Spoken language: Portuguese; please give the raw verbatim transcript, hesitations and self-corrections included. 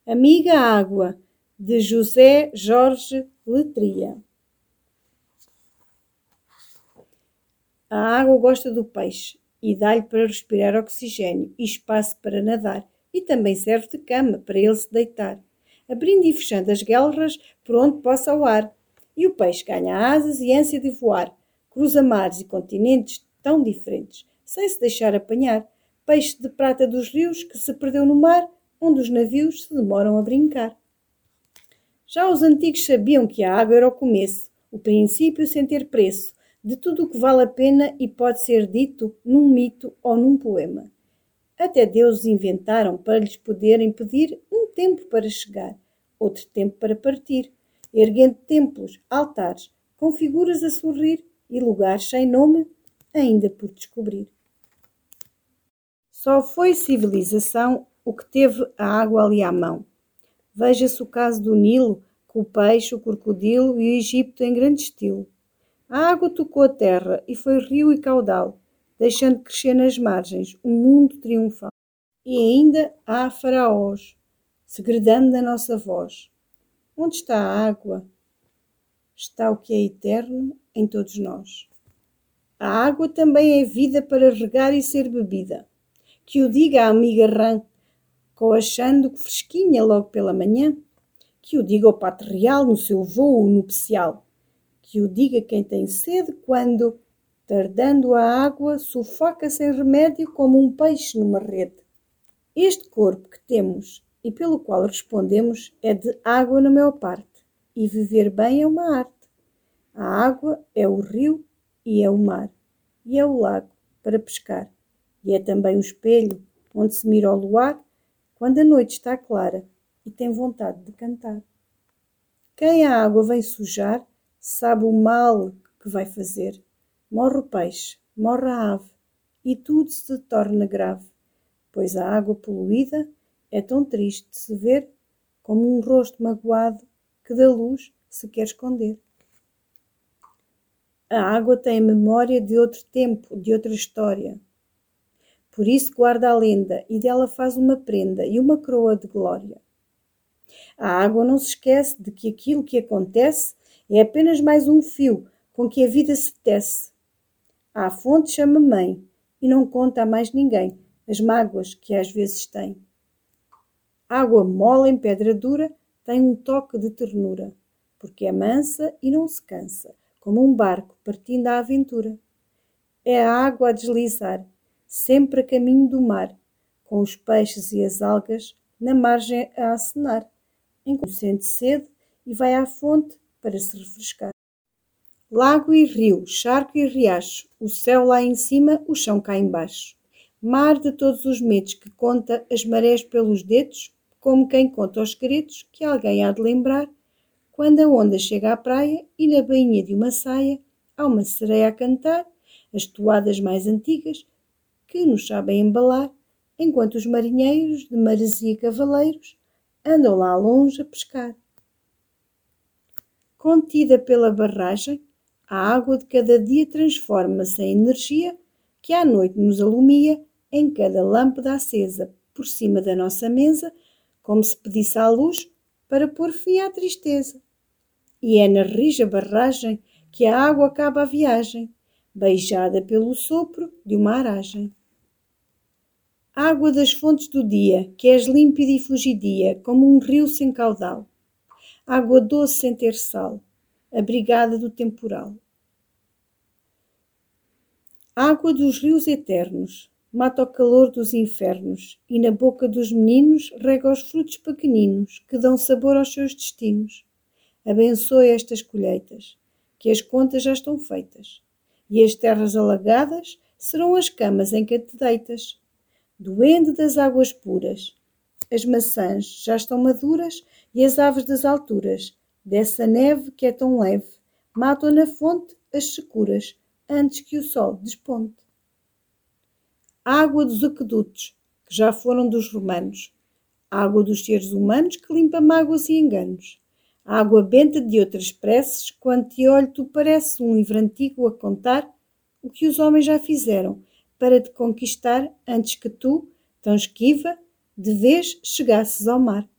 Amiga Água, de José Jorge Letria. A água gosta do peixe e dá-lhe para respirar oxigênio e espaço para nadar, e também serve de cama para ele se deitar, abrindo e fechando as guelras por onde possa o ar. E o peixe ganha asas e ânsia de voar, cruza mares e continentes tão diferentes, sem se deixar apanhar, peixe de prata dos rios que se perdeu no mar, onde os navios se demoram a brincar. Já os antigos sabiam que a água era o começo, o princípio sem ter preço, de tudo o que vale a pena e pode ser dito num mito ou num poema. Até deuses inventaram para lhes poderem pedir um tempo para chegar, outro tempo para partir, erguendo templos, altares, com figuras a sorrir e lugares sem nome ainda por descobrir. Só foi civilização o que teve a água ali à mão. Veja-se o caso do Nilo, com o peixe, o crocodilo e o Egito em grande estilo. A água tocou a terra e foi rio e caudal, deixando crescer nas margens um mundo triunfal. E ainda há faraós, segredando da nossa voz. Onde está a água? Está o que é eterno em todos nós. A água também é vida para regar e ser bebida. Que o diga a amiga rã, coachando fresquinha logo pela manhã. Que o diga o pato real no seu voo nupcial. Que o diga quem tem sede quando, tardando a água, sufoca sem remédio como um peixe numa rede. Este corpo que temos e pelo qual respondemos é de água na maior parte, e viver bem é uma arte. A água é o rio e é o mar, e é o lago para pescar, e é também o espelho onde se mira o luar quando a noite está clara e tem vontade de cantar. Quem a água vem sujar sabe o mal que vai fazer. Morre o peixe, morre a ave, e tudo se torna grave, pois a água poluída é tão triste de se ver como um rosto magoado que da luz se quer esconder. A água tem a memória de outro tempo, de outra história. Por isso guarda a lenda e dela faz uma prenda e uma coroa de glória. A água não se esquece de que aquilo que acontece é apenas mais um fio com que a vida se tece. À fonte chama mãe e não conta a mais ninguém as mágoas que às vezes tem. Água mole em pedra dura tem um toque de ternura, porque é mansa e não se cansa, como um barco partindo à aventura. É a água a deslizar, sempre a caminho do mar, com os peixes e as algas na margem a acenar, enquanto sente sede e vai à fonte para se refrescar. Lago e rio, charco e riacho, o céu lá em cima, o chão cá embaixo. Mar de todos os medos que conta as marés pelos dedos, como quem conta os segredos que alguém há de lembrar, quando a onda chega à praia e na bainha de uma saia há uma sereia a cantar as toadas mais antigas que nos sabem embalar, enquanto os marinheiros de maresia cavaleiros andam lá longe a pescar. Contida pela barragem, a água de cada dia transforma-se em energia que à noite nos alumia em cada lâmpada acesa por cima da nossa mesa, como se pedisse à luz para pôr fim à tristeza. E é na rija barragem que a água acaba a viagem, beijada pelo sopro de uma aragem. Água das fontes do dia, que és límpida e fugidia, como um rio sem caudal. Água doce sem ter sal, abrigada do temporal. Água dos rios eternos, mata o calor dos infernos, e na boca dos meninos rega os frutos pequeninos, que dão sabor aos seus destinos. Abençoe estas colheitas, que as contas já estão feitas, e as terras alagadas serão as camas em que te deitas. Duende das águas puras, as maçãs já estão maduras e as aves das alturas, dessa neve que é tão leve, matam na fonte as securas, antes que o sol desponte. Água dos aquedutos, que já foram dos romanos, água dos seres humanos que limpa mágoas e enganos, água benta de outras preces, quando te olho tu pareces um livro antigo a contar o que os homens já fizeram para te conquistar antes que tu, tão esquiva, de vez chegasses ao mar.